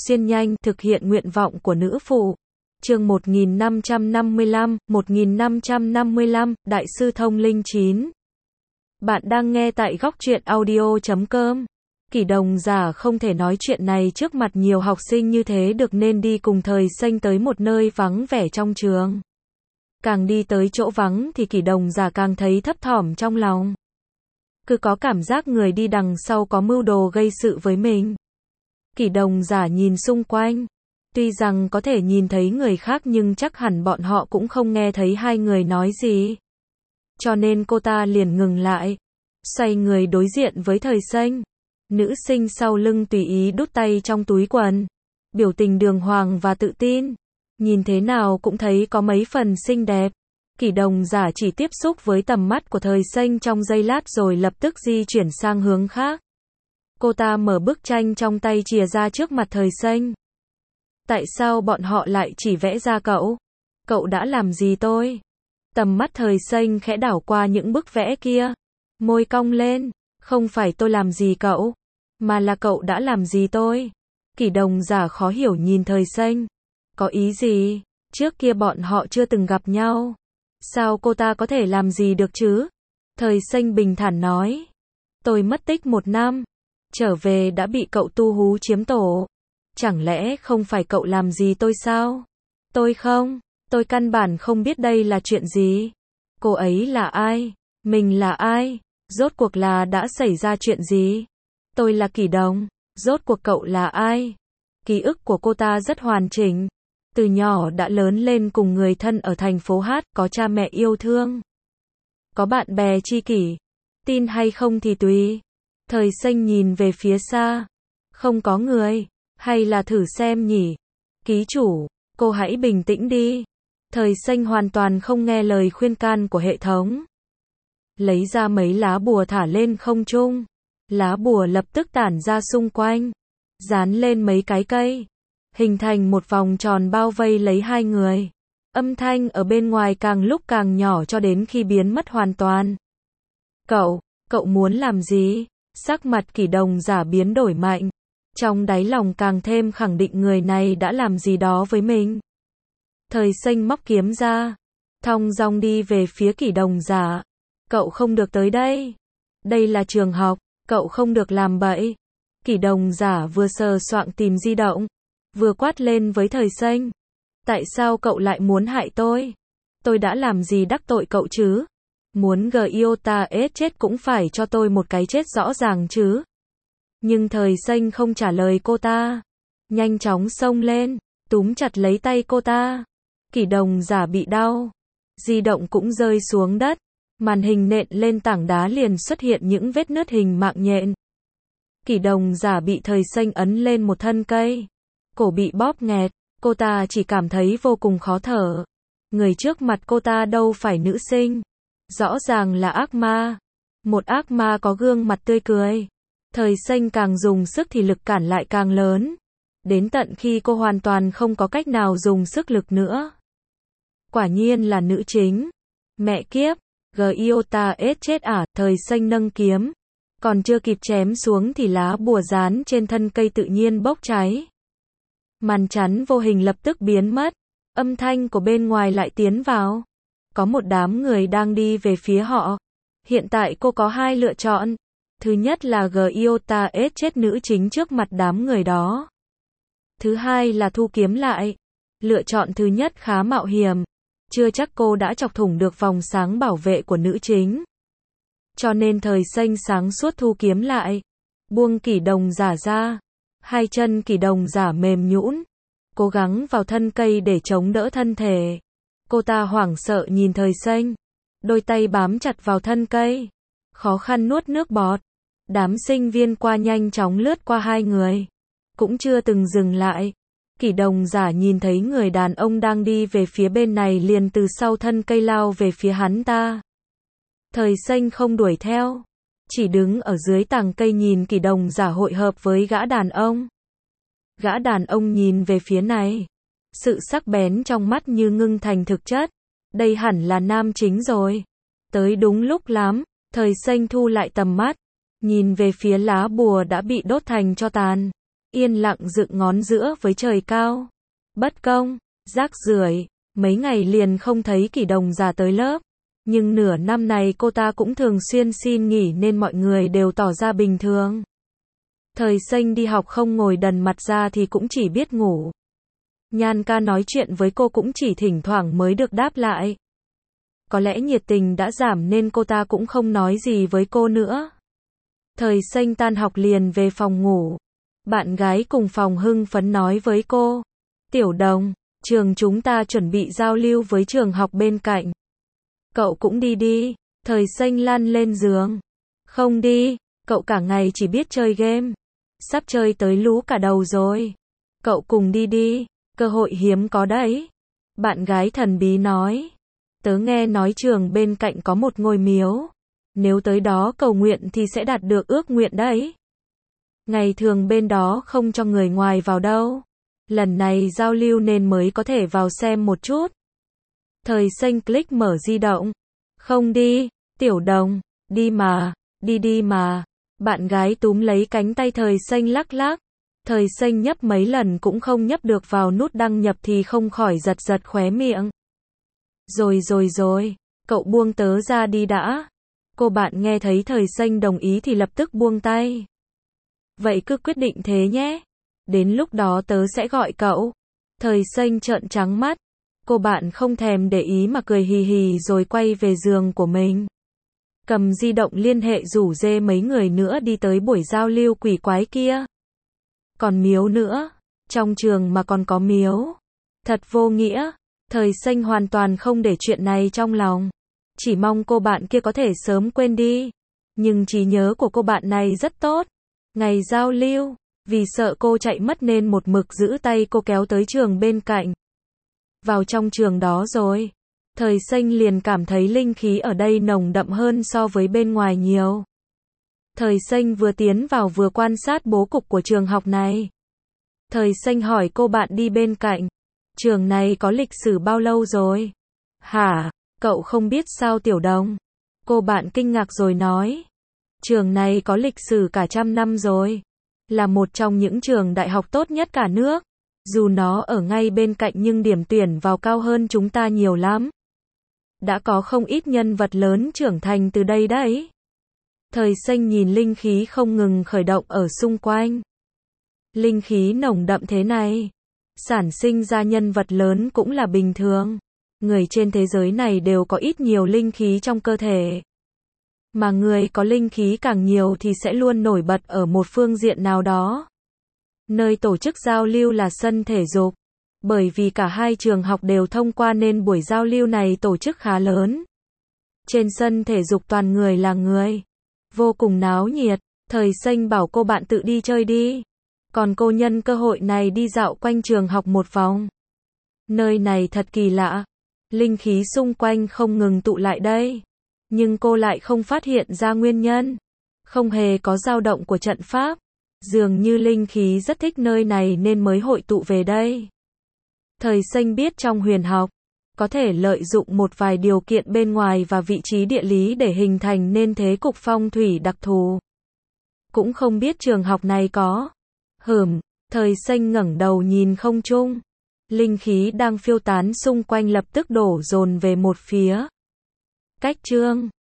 xuyên nhanh, thực hiện nguyện vọng của nữ phụ. Chương 1555, Đại sư Thông Linh 9. Bạn đang nghe tại góc truyện audio.com. Kỷ Đồng Giả không thể nói chuyện này trước mặt nhiều học sinh như thế được nên đi cùng Thời Xanh tới một nơi vắng vẻ trong trường. Càng đi tới chỗ vắng thì Kỷ Đồng Giả càng thấy thấp thỏm trong lòng. Cứ có cảm giác người đi đằng sau có mưu đồ gây sự với mình. Kỷ Đồng Giả nhìn xung quanh. Tuy rằng có thể nhìn thấy người khác nhưng chắc hẳn bọn họ cũng không nghe thấy hai người nói gì. Cho nên cô ta liền ngừng lại. Xoay người đối diện với Thời Xanh. Nữ sinh sau lưng tùy ý đút tay trong túi quần. Biểu tình đường hoàng và tự tin. Nhìn thế nào cũng thấy có mấy phần xinh đẹp. Kỷ Đồng Giả chỉ tiếp xúc với tầm mắt của Thời Xanh trong giây lát rồi lập tức di chuyển sang hướng khác. Cô ta mở bức tranh trong tay chìa ra trước mặt Thời Xanh. Tại sao bọn họ lại chỉ vẽ ra cậu? Cậu đã làm gì tôi? Tầm mắt Thời Xanh khẽ đảo qua những bức vẽ kia. Môi cong lên. Không phải tôi làm gì cậu, mà là cậu đã làm gì tôi? Kỷ Đồng Giả khó hiểu nhìn Thời Xanh. Có ý gì? Trước kia bọn họ chưa từng gặp nhau. Sao cô ta có thể làm gì được chứ? Thời Xanh bình thản nói. Tôi mất tích 1 năm. Trở về đã bị cậu tu hú chiếm tổ. Chẳng lẽ không phải cậu làm gì tôi sao? Tôi không. Tôi căn bản không biết đây là chuyện gì. Cô ấy là ai? Mình là ai? Rốt cuộc là đã xảy ra chuyện gì? Tôi là Kỷ Đồng. Rốt cuộc cậu là ai? Ký ức của cô ta rất hoàn chỉnh. Từ nhỏ đã lớn lên cùng người thân ở thành phố Hát, có cha mẹ yêu thương. Có bạn bè tri kỷ. Tin hay không thì tùy. Thời Xanh nhìn về phía xa. Không có người. Hay là thử xem nhỉ? Ký chủ, cô hãy bình tĩnh đi. Thời Xanh hoàn toàn không nghe lời khuyên can của hệ thống. Lấy ra mấy lá bùa thả lên không trung. Lá bùa lập tức tản ra xung quanh. Dán lên mấy cái cây. Hình thành một vòng tròn bao vây lấy hai người. Âm thanh ở bên ngoài càng lúc càng nhỏ cho đến khi biến mất hoàn toàn. Cậu muốn làm gì? Sắc mặt Kỷ Đồng Giả biến đổi mạnh. Trong đáy lòng càng thêm khẳng định người này đã làm gì đó với mình. Thời Xanh móc kiếm ra. Thong dong đi về phía Kỷ Đồng Giả. Cậu không được tới đây. Đây là trường học, cậu không được làm bậy. Kỷ Đồng Giả vừa sờ soạng tìm di động, vừa quát lên với Thời Xanh. Tại sao cậu lại muốn hại tôi? Tôi đã làm gì đắc tội cậu chứ? Muốn Giota chết cũng phải cho tôi một cái chết rõ ràng chứ. Nhưng Thời Xanh không trả lời cô ta. Nhanh chóng xông lên, túm chặt lấy tay cô ta. Kỷ Đồng Giả bị đau. Di động cũng rơi xuống đất. Màn hình nện lên tảng đá liền xuất hiện những vết nứt hình mạng nhện. Kỷ Đồng Giả bị Thời Xanh ấn lên một thân cây. Cổ bị bóp nghẹt. Cô ta chỉ cảm thấy vô cùng khó thở. Người trước mặt cô ta đâu phải nữ sinh. Rõ ràng là ác ma. Một ác ma có gương mặt tươi cười. Thời Xanh càng dùng sức thì lực cản lại càng lớn. Đến tận khi cô hoàn toàn không có cách nào dùng sức lực nữa. Quả nhiên là nữ chính. Mẹ kiếp, Giota chết à? Thời Xanh nâng kiếm. Còn chưa kịp chém xuống thì lá bùa dán trên thân cây tự nhiên bốc cháy. Màn chắn vô hình lập tức biến mất. Âm thanh của bên ngoài lại tiến vào. Có một đám người đang đi về phía họ. Hiện tại cô có 2 lựa chọn. Thứ nhất là Giota chết nữ chính trước mặt đám người đó. Thứ hai là thu kiếm lại. Lựa chọn thứ nhất khá mạo hiểm. Chưa chắc cô đã chọc thủng được vòng sáng bảo vệ của nữ chính. Cho nên Thời Xanh sáng suốt thu kiếm lại. Buông Kỷ Đồng Giả ra. Hai chân Kỷ Đồng Giả mềm nhũn. Cố gắng vào thân cây để chống đỡ thân thể. Cô ta hoảng sợ nhìn Thời Xanh. Đôi tay bám chặt vào thân cây. Khó khăn nuốt nước bọt. Đám sinh viên qua nhanh chóng lướt qua hai người. Cũng chưa từng dừng lại. Kỷ Đồng Giả nhìn thấy người đàn ông đang đi về phía bên này liền từ sau thân cây lao về phía hắn ta. Thời Xanh không đuổi theo. Chỉ đứng ở dưới tàng cây nhìn Kỷ Đồng Giả hội hợp với gã đàn ông. Gã đàn ông nhìn về phía này. Sự sắc bén trong mắt như ngưng thành thực chất. Đây hẳn là nam chính rồi. Tới đúng lúc lắm. Thời Xanh thu lại tầm mắt. Nhìn về phía lá bùa đã bị đốt thành tro tàn. yên lặng dựng ngón giữa với trời cao. Bất công, rác rưởi, mấy ngày liền không thấy Kỷ Đồng Giả tới lớp. Nhưng nửa năm này cô ta cũng thường xuyên xin nghỉ nên mọi người đều tỏ ra bình thường. Thời Xanh đi học không ngồi đần mặt ra thì cũng chỉ biết ngủ. Nhan ca nói chuyện với cô cũng chỉ thỉnh thoảng mới được đáp lại. Có lẽ nhiệt tình đã giảm nên cô ta cũng không nói gì với cô nữa. Thời Xanh tan học liền về phòng ngủ. Bạn gái cùng phòng hưng phấn nói với cô. Tiểu Đồng, trường chúng ta chuẩn bị giao lưu với trường học bên cạnh. Cậu cũng đi đi. Thời Xanh lăn lên giường. Không đi, cậu cả ngày chỉ biết chơi game. Sắp chơi tới lú cả đầu rồi. Cậu cùng đi đi, cơ hội hiếm có đấy. Bạn gái thần bí nói. Tớ nghe nói trường bên cạnh có một ngôi miếu. Nếu tới đó cầu nguyện thì sẽ đạt được ước nguyện đấy. Ngày thường bên đó không cho người ngoài vào đâu. Lần này giao lưu nên mới có thể vào xem một chút. Thời Xanh click mở di động. Không đi, Tiểu Đồng, đi mà, đi mà. Bạn gái túm lấy cánh tay Thời Xanh lắc lắc. Thời Xanh nhấp mấy lần cũng không nhấp được vào nút đăng nhập thì không khỏi giật giật khóe miệng. Rồi, cậu buông tớ ra đi đã. Cô bạn nghe thấy Thời Xanh đồng ý thì lập tức buông tay. Vậy cứ quyết định thế nhé. Đến lúc đó tớ sẽ gọi cậu. Thời Xanh trợn trắng mắt. Cô bạn không thèm để ý mà cười hì hì rồi quay về giường của mình. Cầm di động liên hệ rủ rê mấy người nữa đi tới buổi giao lưu quỷ quái kia. Còn miếu nữa. Trong trường mà còn có miếu. Thật vô nghĩa. Thời Xanh hoàn toàn không để chuyện này trong lòng. Chỉ mong cô bạn kia có thể sớm quên đi. Nhưng trí nhớ của cô bạn này rất tốt. Ngày giao lưu, vì sợ cô chạy mất nên một mực giữ tay cô kéo tới trường bên cạnh. Vào trong trường đó rồi. Thời Xanh liền cảm thấy linh khí ở đây nồng đậm hơn so với bên ngoài nhiều. Thời Xanh vừa tiến vào vừa quan sát bố cục của trường học này. Thời Xanh hỏi cô bạn đi bên cạnh. Trường này có lịch sử bao lâu rồi? Hả? Cậu không biết sao Tiểu Đồng? Cô bạn kinh ngạc rồi nói. Trường này có lịch sử cả 100 năm rồi. Là một trong những trường đại học tốt nhất cả nước. Dù nó ở ngay bên cạnh nhưng điểm tuyển vào cao hơn chúng ta nhiều lắm. Đã có không ít nhân vật lớn trưởng thành từ đây đấy. Thời Xanh nhìn linh khí không ngừng khởi động ở xung quanh. Linh khí nồng đậm thế này. Sản sinh ra nhân vật lớn cũng là bình thường. Người trên thế giới này đều có ít nhiều linh khí trong cơ thể. Mà người có linh khí càng nhiều thì sẽ luôn nổi bật ở một phương diện nào đó. Nơi tổ chức giao lưu là sân thể dục. Bởi vì cả hai trường học đều thông qua nên buổi giao lưu này tổ chức khá lớn. Trên sân thể dục toàn người là người. Vô cùng náo nhiệt. Thời Xanh bảo cô bạn tự đi chơi đi. Còn cô nhân cơ hội này đi dạo quanh trường học một vòng. Nơi này thật kỳ lạ. Linh khí xung quanh không ngừng tụ lại đây. Nhưng cô lại không phát hiện ra nguyên nhân. Không hề có dao động của trận pháp. Dường như linh khí rất thích nơi này nên mới hội tụ về đây. Thời Xanh biết trong huyền học, có thể lợi dụng một vài điều kiện bên ngoài và vị trí địa lý để hình thành nên thế cục phong thủy đặc thù. Cũng không biết trường học này có. Thời Xanh ngẩng đầu nhìn không trung. Linh khí đang phiêu tán xung quanh lập tức đổ dồn về một phía. Cách chương